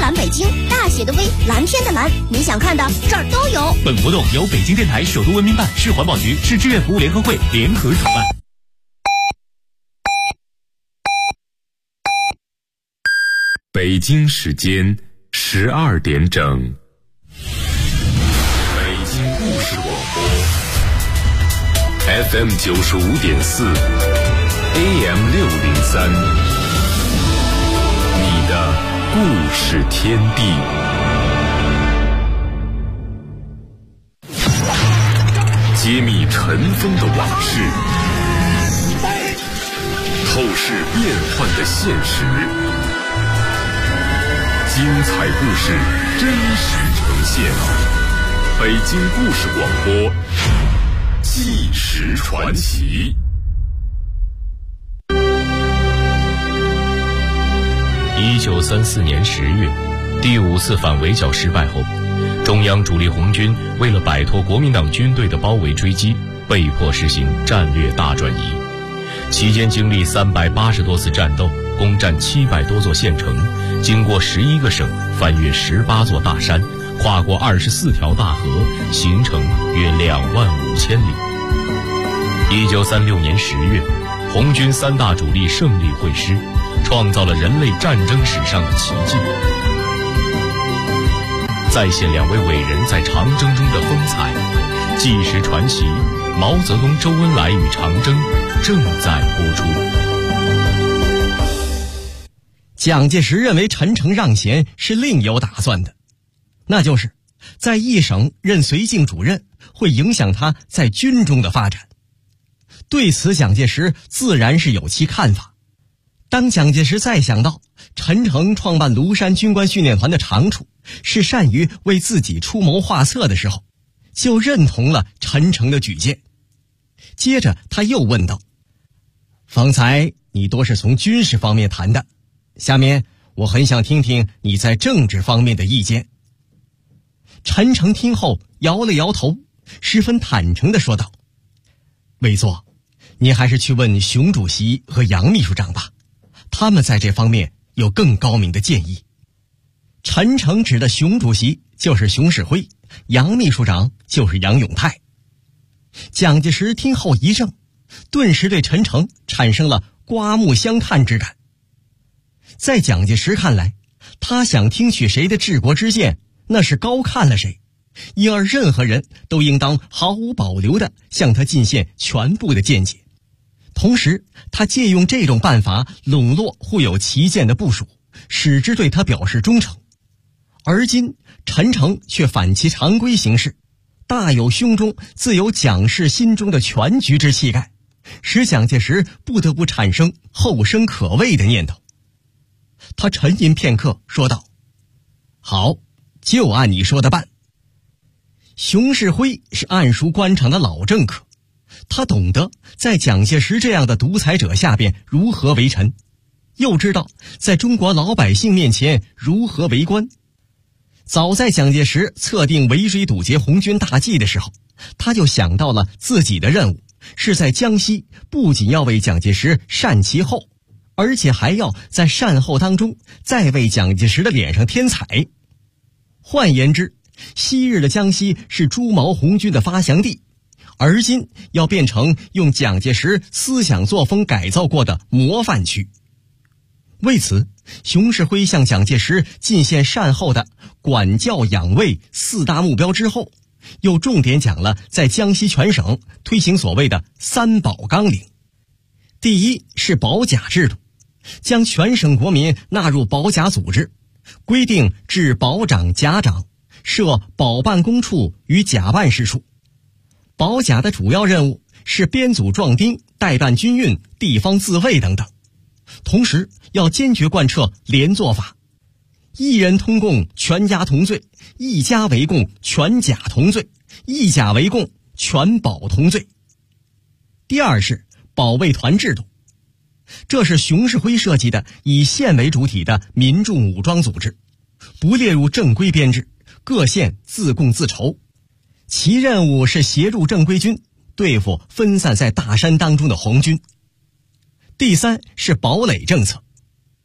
蓝北京，大写的 V， 蓝天的蓝，你想看的这儿都有。 本活动由北京电台首都文明办、市环保局、市志愿服务联合会联合主办。 北京时间12点整。北京故事广播 FM 95.4 AM 603，你的故事天地。揭秘尘封的往事，透视变幻的现实，精彩故事真实呈现。北京故事广播，纪实传奇。 1934年10月，第5次反围剿失败后，中央主力红军为了摆脱国民党军队的包围追击，被迫实行战略大转移。期间经历380多次战斗，攻占700多座县城，经过11个省，翻越18座大山，跨过24条大河，行程约25000里。1936年10月，红军3大主力胜利会师，创造了人类战争史上的奇迹。再现2位伟人在长征中的风采，纪实传奇，毛泽东、周恩来与长征正在播出。 蒋介石认为陈诚让贤是另有打算的，那就是在一省任绥靖主任会影响他在军中的发展。对此蒋介石自然是有其看法。当蒋介石再想到陈诚创办庐山军官训练团的长处是善于为自己出谋划策的时候，就认同了陈诚的举荐。接着他又问道：方才你多是从军事方面谈的，下面我很想听听你在政治方面的意见。陈诚听后摇了摇头，十分坦诚地说道：委座，你还是去问熊主席和杨秘书长吧，他们在这方面有更高明的建议。陈诚指的熊主席就是熊式辉，杨秘书长就是杨永泰。蒋介石听后一怔，顿时对陈诚产生了刮目相看之感。在蒋介石看来，他想听取谁的治国之见，那是高看了谁，因而任何人都应当毫无保留地向他进献全部的见解。同时他借用这种办法笼络互有歧见的部属，使之对他表示忠诚。而今陈诚却反其常规行事，大有胸中自有蒋氏心中的全局之气概，使蒋介石不得不产生后生可畏的念头。他沉吟片刻说道：好，就按你说的办。熊式辉是暗熟官场的老政客，他懂得在蒋介石这样的独裁者下边如何为臣，又知道在中国老百姓面前如何为官。早在蒋介石测定围追堵截红军大计的时候，他就想到了自己的任务是在江西不仅要为蒋介石善其后，而且还要在善后当中再为蒋介石的脸上添彩。换言之，昔日的江西是朱毛红军的发祥地，而今要变成用蒋介石思想作风改造过的模范区。为此，熊式辉向蒋介石进献善后的管教养卫4大目标之后，又重点讲了在江西全省推行所谓的3保纲领。第一是保甲制度，将全省国民纳入保甲组织，规定置保长、甲长，设保办公处与甲办事处。保甲的主要任务是编组壮丁、代办军运、地方自卫等等。同时要坚决贯彻连坐法，一人通共全家同罪，一家为共全甲同罪，一甲为共全保同罪。第二是保卫团制度，这是熊式辉设计的以县为主体的民众武装组织，不列入正规编制，各县自供自筹，其任务是协助正规军对付分散在大山当中的红军。第三是堡垒政策，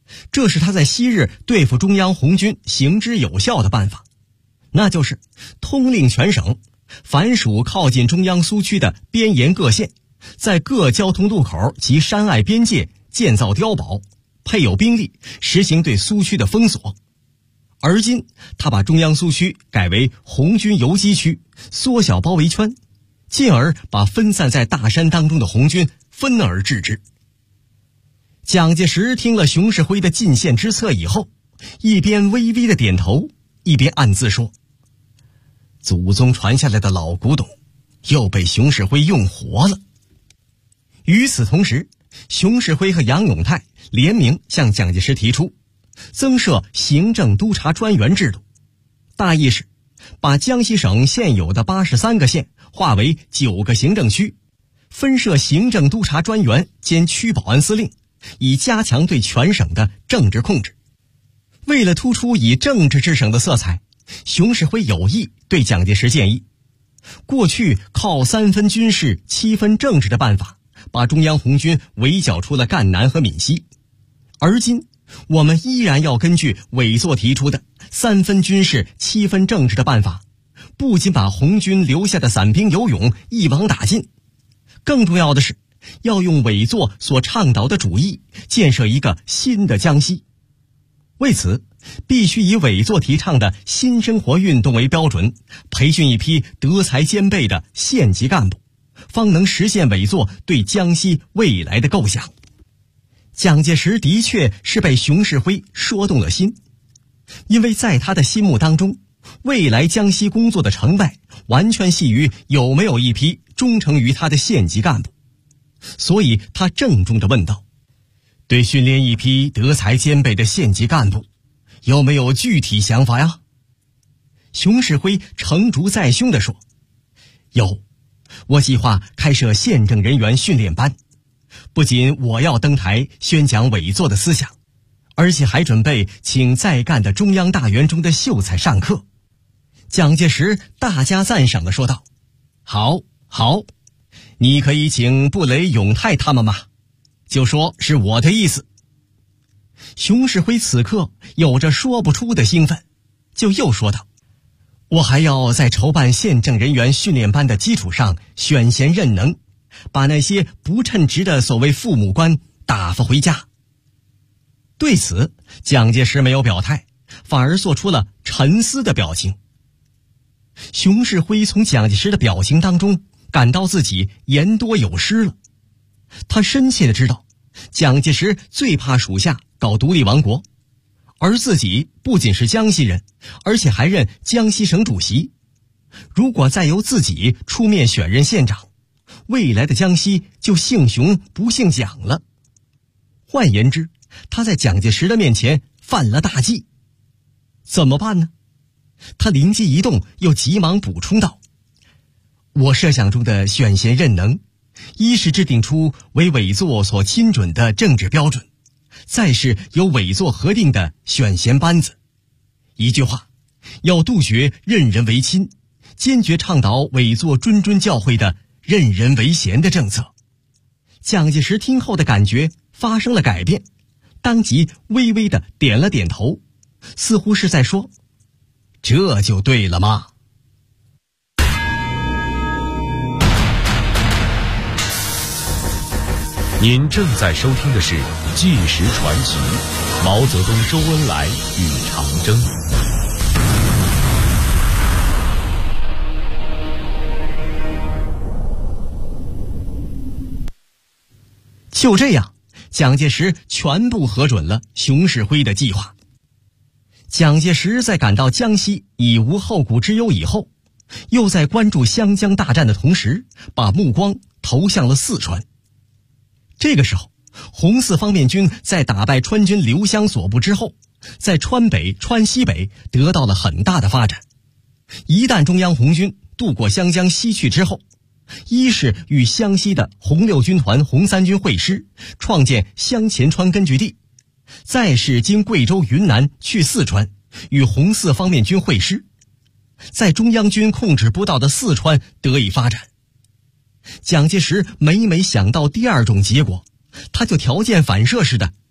这是他在昔日对付中央红军行之有效的办法，那就是通令全省，凡属靠近中央苏区的边沿各县，在各交通路口及山隘边界建造碉堡，配有兵力，实行对苏区的封锁。而今他把中央苏区改为红军游击区，缩小包围圈，进而把分散在大山当中的红军分而治之。蒋介石听了熊式辉的进献之策以后，一边微微的点头，一边暗自说：祖宗传下来的老古董又被熊式辉用活了。与此同时，熊式辉和杨永泰联名向蒋介石提出增设行政督察专员制度，大意是把江西省现有的83个县划为9个行政区，分设行政督察专员兼区保安司令，以加强对全省的政治控制。为了突出以政治制省的色彩，熊式辉有意对蒋介石建议，过去靠3分军事7分政治的办法把中央红军围剿出了赣南和闽西，而今我们依然要根据委座提出的3分军事7分政治的办法，不仅把红军留下的散兵游勇一网打尽，更重要的是要用委座所倡导的主义建设一个新的江西。为此，必须以委座提倡的新生活运动为标准，培训一批德才兼备的县级干部，方能实现委座对江西未来的构想。蒋介石的确是被熊式辉说动了心，因为在他的心目当中，未来江西工作的成败完全系于有没有一批忠诚于他的县级干部，所以他郑重地问道：对训练一批德才兼备的县级干部，有没有具体想法呀？熊式辉成竹在胸地说：有，我计划开设县政人员训练班，不仅我要登台宣讲委座的思想，而且还准备请在赣的中央大员中的秀才上课。蒋介石大加赞赏地说道：好，你可以请布雷、永泰他们吗？就说是我的意思。熊式辉此刻有着说不出的兴奋，就又说道：我还要在筹办县政人员训练班的基础上选贤任能，把那些不称职的所谓父母官打发回家。对此，蒋介石没有表态，反而做出了沉思的表情。熊式辉从蒋介石的表情当中感到自己言多有失了，他深切地知道蒋介石最怕属下搞独立王国，而自己不仅是江西人，而且还任江西省主席。如果再由自己出面选任县长，未来的江西就姓熊不姓蒋了。换言之，他在蒋介石的面前犯了大忌。怎么办呢？他灵机一动，又急忙补充道：我设想中的选贤任能，一是制定出为委座所亲准的政治标准，再是由委座核定的选贤班子。一句话，要杜绝任人唯亲，坚决倡导委座谆谆教诲的任人唯贤的政策。蒋介石听后的感觉发生了改变，当即微微的点了点头，似乎是在说：这就对了嘛。 您正在收听的是《纪实传奇》，毛泽东、周恩来与长征。 就这样，蒋介石全部核准了熊式辉的计划。蒋介石在感到江西已无后顾之忧以后，又在关注湘江大战的同时，把目光投向了四川。这个时候，红四方面军在打败川军刘湘所部之后，在川北、川西北得到了很大的发展。一旦中央红军渡过湘江西去之后，一是与湘西的红六军团、红三军会师，创建湘前川根据地；再是经贵州、云南去四川，与红四方面军会师，在中央军控制不到的四川得以发展。蒋介石每想到第二种结果，他就条件反射似的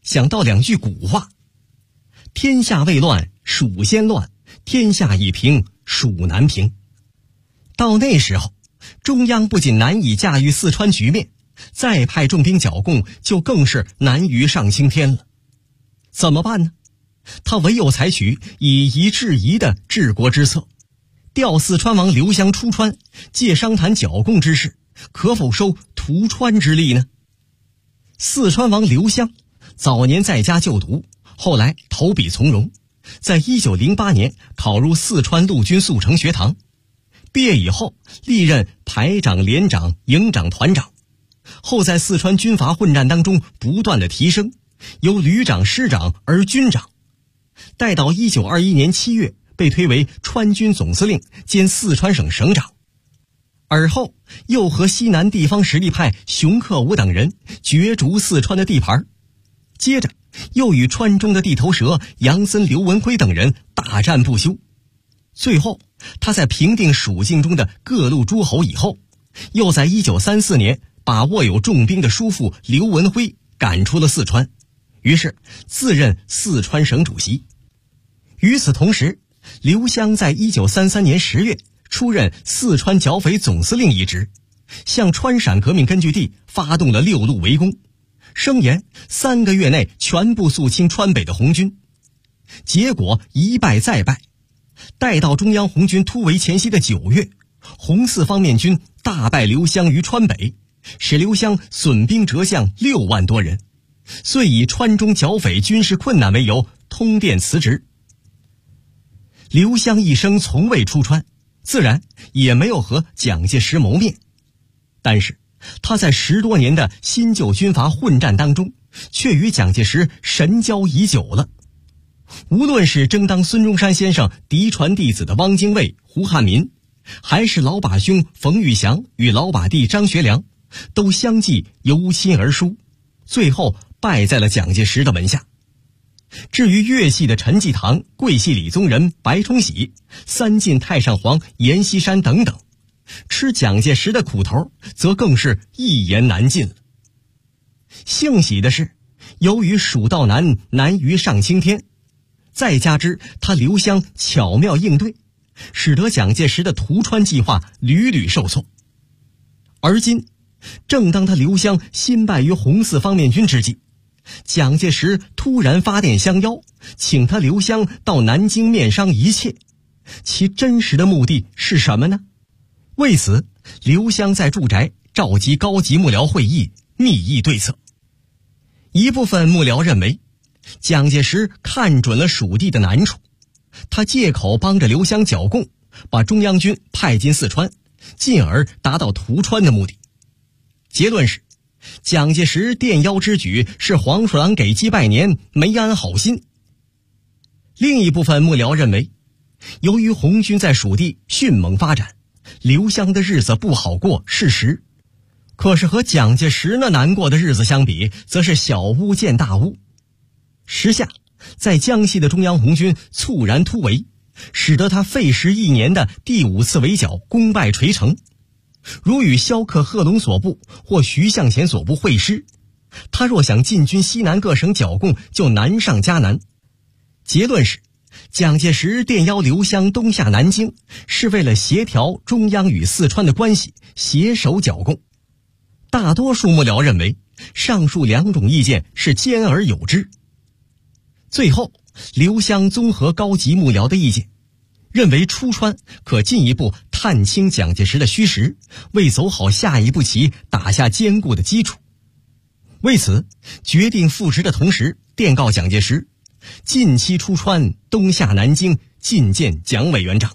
想到2句古话：天下未乱，蜀先乱；天下已平，蜀难平。到那时候，中央不仅难以驾驭四川局面，再派重兵剿共就更是难于上青天了。怎么办呢？他唯有采取以夷制夷的治国之策，调四川王刘襄出川，借商谈剿共之事，可否收屠川之力呢？四川王刘襄早年在家就读，后来投笔从戎，在1908年考入四川陆军速成学堂，毕业以后历任排长、连长、营长、团长，后在四川军阀混战当中不断的提升，由旅长、师长而军长，待到1921年7月被推为川军总司令兼四川省省长，而后又和西南地方实力派熊克武等人角逐四川的地盘，接着又与川中的地头蛇杨森、刘文辉等人大战不休。最后他在平定蜀境中的各路诸侯以后，又在1934年把握有重兵的叔父刘文辉赶出了四川，于是自任四川省主席。与此同时，刘襄在1933年10月出任四川剿匪总司令一职，向川陕革命根据地发动了6路围攻，声言3个月内全部肃清川北的红军。结果一败再败，待到中央红军突围前夕的9月，红四方面军大败刘襄于川北，使刘襄损兵折将6万多人，遂以川中剿匪军事困难为由通电辞职。刘襄一生从未出川，自然也没有和蒋介石谋面，但是他在10多年的新旧军阀混战当中，却与蒋介石神交已久了。无论是争当孙中山先生嫡传弟子的汪精卫、胡汉民，还是老把兄冯玉祥与老把弟张学良，都相继由亲而疏，最后败在了蒋介石的门下。至于粤系的陈济棠、桂系李宗仁、白崇禧、三晋太上皇阎锡山等等，吃蒋介石的苦头则更是一言难尽了。幸喜的是，由于蜀道难，难于上青天，再加之他刘襄巧妙应对，使得蒋介石的屠川计划屡屡受挫。而今正当他刘襄新败于红四方面军之际，蒋介石突然发电相邀，请他刘襄到南京面商一切，其真实的目的是什么呢？为此，刘襄在住宅召集高级幕僚会议，密议对策。一部分幕僚认为，蒋介石看准了蜀地的难处，他借口帮着刘襄剿共，把中央军派进四川，进而达到屠川的目的。结论是，蒋介石电邀之举是黄鼠狼给鸡拜年，没安好心。另一部分幕僚认为，由于红军在蜀地迅猛发展，刘襄的日子不好过是实，可是和蒋介石那难过的日子相比，则是小巫见大巫。时下在江西的中央红军猝然突围，使得他费时1年的第5次围剿功败垂成。如与萧克、贺龙所部或徐向前所部会师，他若想进军西南各省剿共，就难上加难。结论是，蒋介石电邀刘襄东下南京，是为了协调中央与四川的关系，携手剿共。大多数幕僚认为，上述2种意见是兼而有之。最后，刘襄综合高级幕僚的意见，认为出川可进一步探清蒋介石的虚实，为走好下一步棋打下坚固的基础。为此，决定复职的同时，电告蒋介石，近期出川，东下南京，觐见蒋委员长。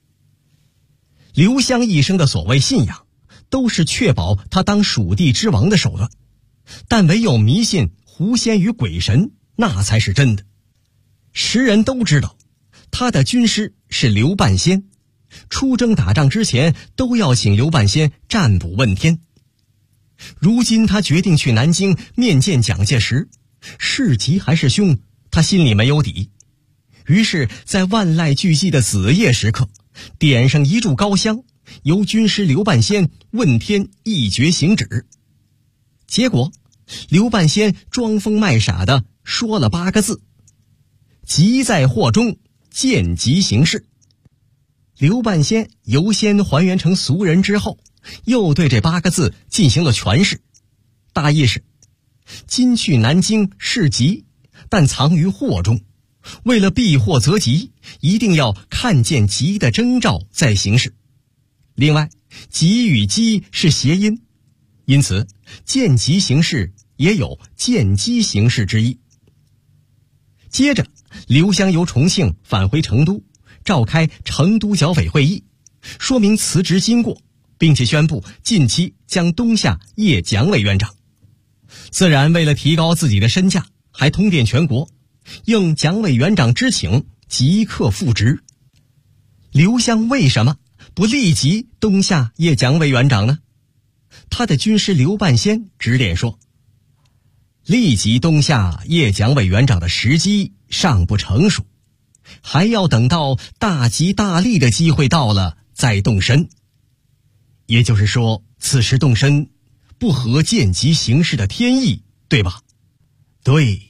刘襄一生的所谓信仰，都是确保他当蜀地之王的手段，但唯有迷信狐仙与鬼神，那才是真的。时人都知道，他的军师是刘半仙，出征打仗之前都要请刘半仙占卜问天。如今他决定去南京面见蒋介石，是吉还是凶，他心里没有底。于是在万籁俱寂的子夜时刻，点上一炷高香，由军师刘半仙问天一决行止。结果刘半仙装疯卖傻的说了8个字：急在祸中，见急行事。刘半仙由先还原成俗人之后，又对这8个字进行了诠释，大意是：今去南京是急，但藏于祸中，为了避祸则吉，一定要看见急的征兆再行事。另外，急与机是谐音，因此见急行事也有见机行事之意。接着，刘湘由重庆返回成都，召开成都剿匪会议，说明辞职经过，并且宣布近期将东下叶蒋委员长。自然为了提高自己的身价，还通电全国，应蒋委员长之请，即刻复职。刘湘为什么不立即东下叶蒋委员长呢？他的军师刘半仙指点说，立即东下叶蒋委员长的时机尚不成熟，还要等到大吉大利的机会到了再动身。也就是说，此时动身不合见急行事的天意，对吧？对。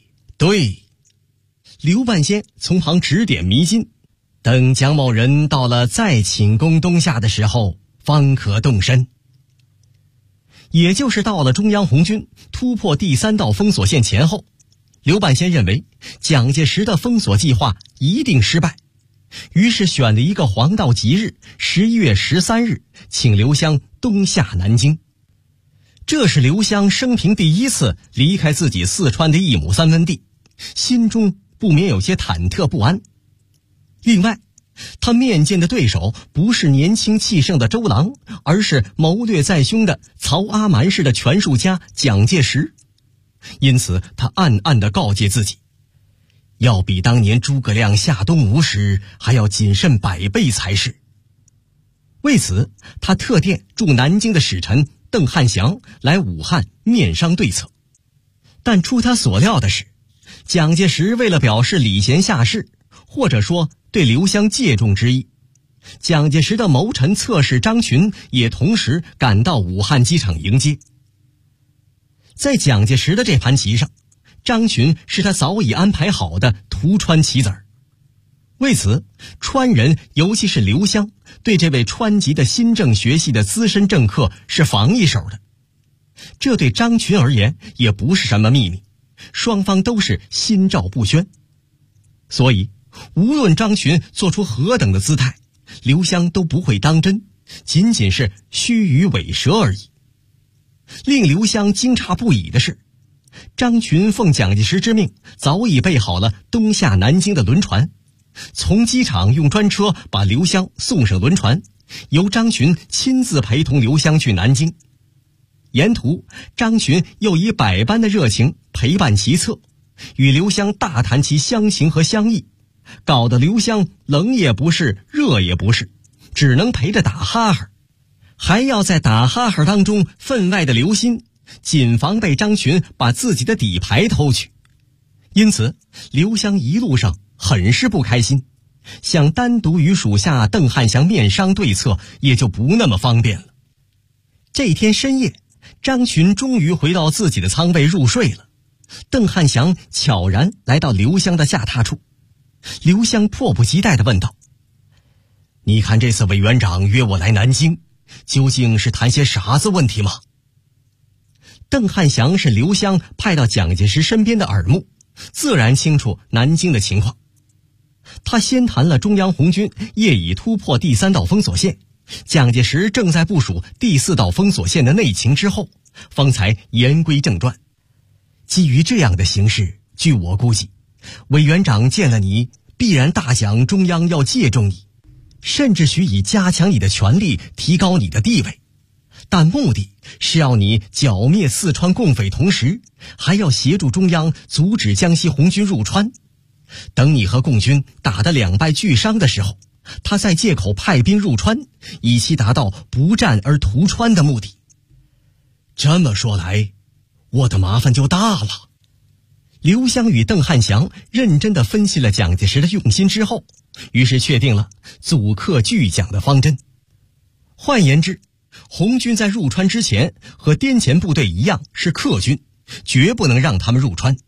刘半仙从旁指点迷津，等蒋某人到了再请功东下的时候，方可动身。也就是到了中央红军突破第3道封锁线前后，刘半仙认为蒋介石的封锁计划一定失败，于是选了一个黄道吉日11月13日，请刘湘东下南京。这是刘湘生平第一次离开自己四川的1亩3分地，心中不免有些忐忑不安。另外，他面见的对手不是年轻气盛的周郎，而是谋略在胸的曹阿瞒式的权术家蒋介石。因此他暗暗地告诫自己，要比当年诸葛亮下东吴时还要谨慎100倍才是。为此，他特电驻南京的使臣邓汉祥来武汉面商对策。但出他所料的是，蒋介石为了表示礼贤下士，或者说对刘湘借重之意，蒋介石的谋臣侧室张群也同时赶到武汉机场迎接。在蒋介石的这盘棋上，张群是他早已安排好的图川棋子儿。为此，川人尤其是刘湘对这位川籍的新政学系的资深政客是防一手的。这对张群而言也不是什么秘密，双方都是心照不宣。所以无论张群做出何等的姿态，刘湘都不会当真，仅仅是虚与委蛇而已。令刘湘惊诧不已的是，张群奉蒋介石之命，早已备好了东下南京的轮船，从机场用专车把刘湘送上轮船，由张群亲自陪同刘湘去南京。沿途，张群又以百般的热情陪伴其侧，与刘湘大谈其乡情和乡意，搞得刘湘冷也不是，热也不是，只能陪着打哈哈，还要在打哈哈当中分外的留心，谨防被张群把自己的底牌偷去。因此，刘湘一路上很是不开心，想单独与属下邓汉祥面商对策也就不那么方便了。这天深夜，张群终于回到自己的舱位入睡了。邓汉祥悄然来到刘湘的下榻处，刘湘迫不及待地问道：你看这次委员长约我来南京，究竟是谈些啥子问题吗？邓汉祥是刘湘派到蒋介石身边的耳目，自然清楚南京的情况。他先谈了中央红军业已突破第3道封锁线，蒋介石正在部署第4道封锁线的内情之后，方才言归正传。基于这样的形势，据我估计，委员长见了你，必然大想中央要借重你，甚至许以加强你的权力，提高你的地位。但目的是要你剿灭四川共匪，同时还要协助中央阻止江西红军入川。等你和共军打得两败俱伤的时候，他再借口派兵入川，以期达到不战而图川的目的。这么说来，我的麻烦就大了。刘湘与邓汉祥认真地分析了蒋介石的用心之后，于是确定了阻克拒蒋的方针。换言之，红军在入川之前和滇黔部队一样是客军，绝不能让他们入川。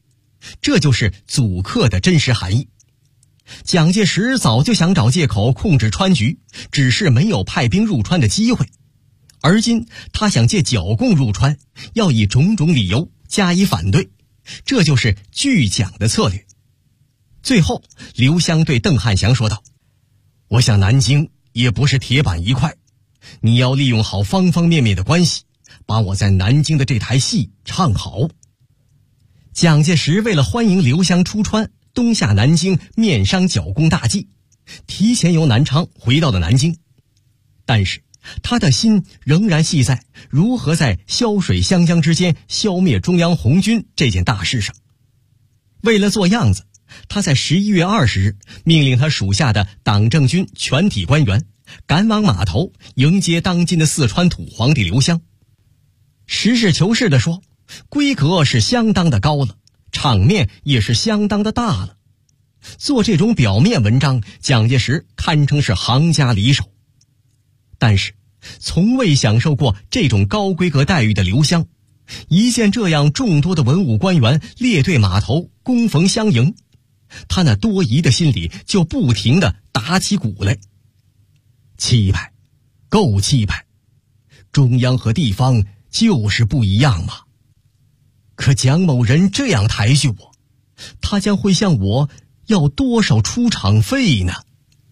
这就是阻克的真实含义。蒋介石早就想找借口控制川局，只是没有派兵入川的机会。而今他想借剿共入川，要以种种理由加以反对，这就是拒蒋的策略。最后，刘湘对邓汉祥说道：“我想南京也不是铁板一块，你要利用好方方面面的关系，把我在南京的这台戏唱好。”蒋介石为了欢迎刘湘出川，东下南京面商剿共大计，提前由南昌回到了南京。但是他的心仍然系在如何在湘水湘江之间消灭中央红军这件大事上。为了做样子，他在11月20日命令他属下的党政军全体官员赶往码头迎接当今的四川土皇帝刘湘。实事求是地说，规格是相当的高了，场面也是相当的大了。做这种表面文章，蒋介石堪称是行家里手。但是从未享受过这种高规格待遇的刘湘，一见这样众多的文武官员列队码头恭逢相迎，他那多疑的心里就不停地打起鼓来。气派，够气派，中央和地方就是不一样嘛。可蒋某人这样抬举我，他将会向我要多少出场费呢？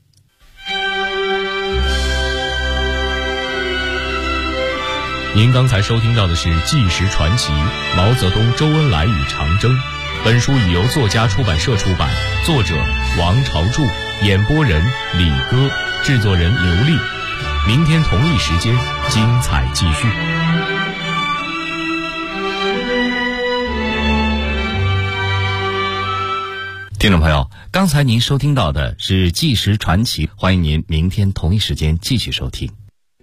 您刚才收听到的是《纪实传奇》毛泽东、周恩来与长征。本书已由作家出版社出版，作者王朝柱，演播人李歌，制作人刘丽。明天同一时间，精彩继续。 听众朋友，刚才您收听到的是《纪实传奇》，欢迎您明天同一时间继续收听。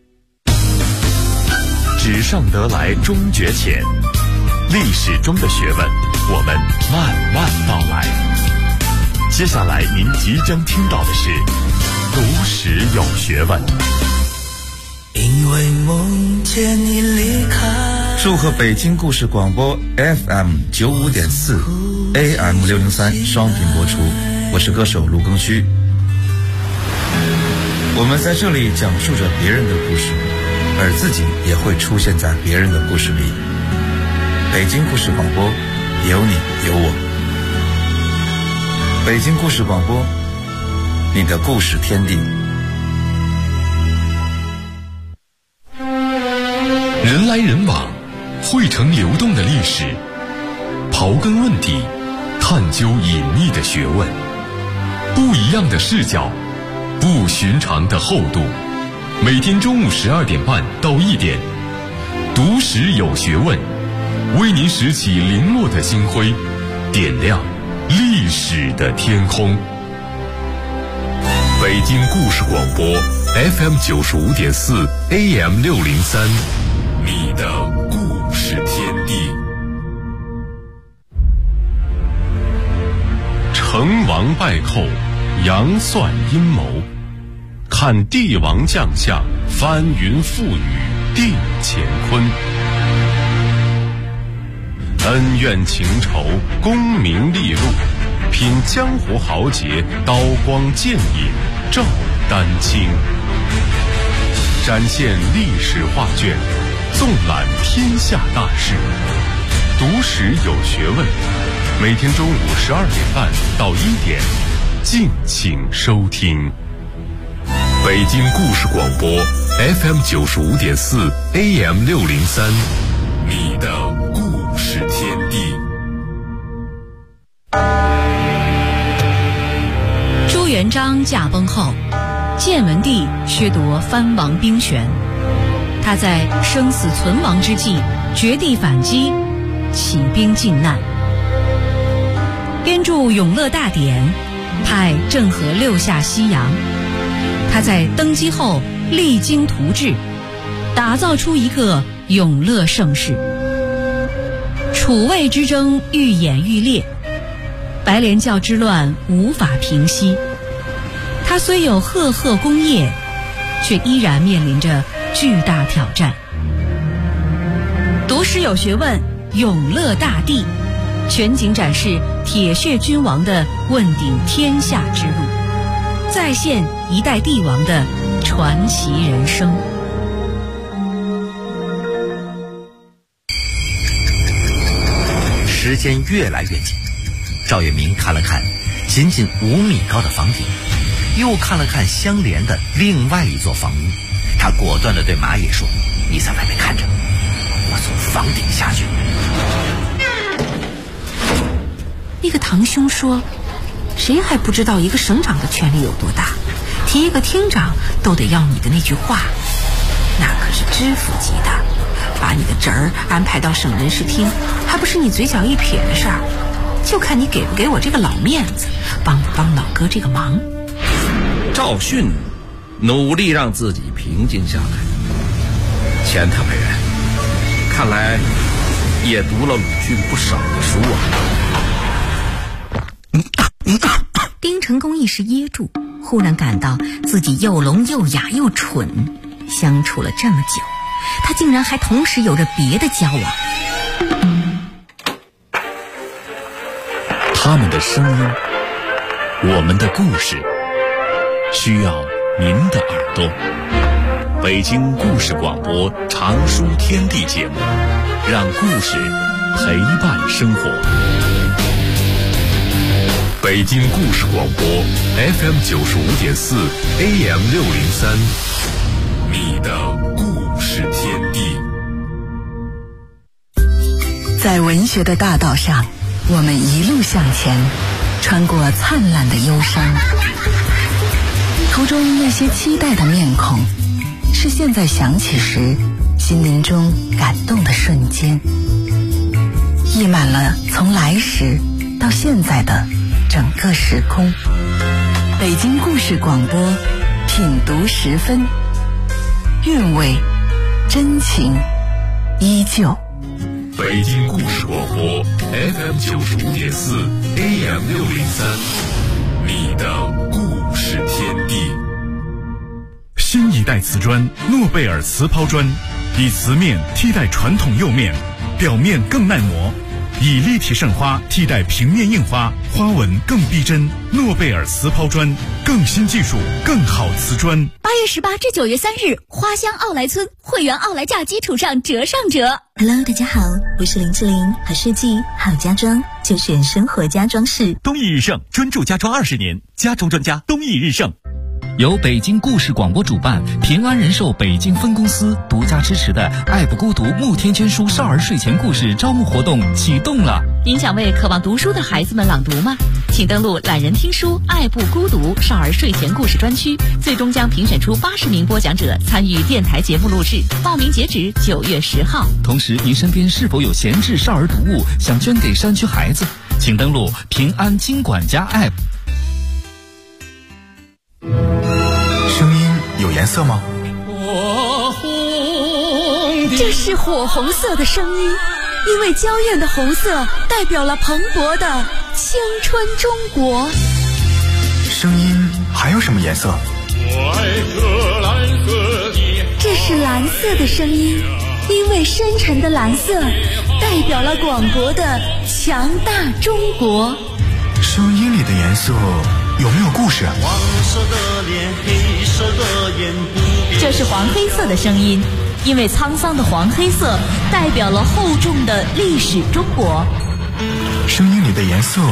纸上得来终觉浅，历史中的学问，我们慢慢道来。接下来您即将听到的是读史有学问。 因为梦见你离开。 祝贺北京故事广播 FM 95.4 AM 603双频播出，我是歌手卢庚戌。我们在这里讲述着别人的故事，而自己也会出现在别人的故事里。北京故事广播，有你有我。北京故事广播，你的故事天地。 人来人往，汇成流动的历史，刨根问底，探究隐秘的学问，不一样的视角，不寻常的厚度。每天中午12点半到1点，读史有学问，为您拾起零落的星辉，点亮历史的天空。北京故事广播 FM 95.4 AM 603，你的故事天地。成王败寇，杨算阴谋，看帝王将相，翻云覆雨定乾坤。恩怨情仇，功名利禄，品江湖豪杰，刀光剑影照丹青。展现历史画卷，纵览天下大事，读史有学问。每天中午12点半到1点，敬请收听。北京故事广播 FM 95.4 AM 603，你的故事天地。 朱元璋驾崩后，建文帝削夺藩王兵权，他在生死存亡之际绝地反击，起兵靖难，编著《永乐大典》，派郑和6下西洋。他在登基后励精图治，打造出一个永乐盛世。楚魏之争愈演愈烈，白莲教之乱无法平息。他虽有赫赫功业，却依然面临着巨大挑战。读史有学问，永乐大帝， 全景展示铁血君王的问鼎天下之路，再现一代帝王的传奇人生。 时间越来越近，赵月明看了看仅仅5米高的房顶，又看了看相连的另外一座房屋，他果断地对马野说：“你在外面看着，我从房顶下去。” 那个堂兄说，谁还不知道一个省长的权力有多大，提一个厅长都得要你的那句话，那可是知府级的，把你的侄儿安排到省人事厅，还不是你嘴角一撇的事儿，就看你给不给我这个老面子，帮不帮老哥这个忙。 赵迅努力让自己平静下来，钱他本人看来也读了鲁迅不少的书啊。 丁成功一时噎住，忽然感到自己又聋又哑又蠢，相处了这么久，他竟然还同时有着别的交往。 他们的声音，我们的故事，需要您的耳朵。北京故事广播常书天地节目，让故事陪伴生活。 北京故事广播 FM 95.4 AM 603，你的故事天地。 在文学的大道上，我们一路向前，穿过灿烂的忧伤。途中那些期待的面孔，是现在想起时心灵中感动的瞬间，溢满了从来时到现在的整个时空。北京故事广播，品读10分，韵味真情依旧。 北京故事广播 FM 95.4 AM 603，你的故事天地。 新一代瓷砖诺贝尔瓷抛砖，以瓷面替代传统釉面，表面更耐磨，以立体胜花替代平面印花，花纹更逼真。诺贝尔瓷抛砖，更新技术，更好瓷砖。 8月18至9月3日，花乡奥莱村会员奥莱价基础上折上折。 Hello， 大家好，我是林志玲，好设计好家装就选生活家装饰。 东义日盛，专注家装20年，家装专家东义日盛。 由北京故事广播主办，平安人寿北京分公司独家支持的爱不孤独慕天捐书少儿睡前故事招募活动启动了。 您想为渴望读书的孩子们朗读吗？请登录懒人听书爱不孤独少儿睡前故事专区，最终将评选出80名播讲者参与电台节目录制，报名截止9月10号。 同时，您身边是否有闲置少儿读物想捐给山区孩子？请登录平安金管家 App。 声音有颜色吗？ 这是火红色的声音，因为娇艳的红色代表了蓬勃的青春中国。 声音还有什么颜色？ 这是蓝色的声音，因为深沉的蓝色代表了广博的强大中国。 声音里的颜色有没有故事？黄色的脸，黑色的眼， 这是黄黑色的声音，因为沧桑的黄黑色代表了厚重的历史中国。 声音里的颜色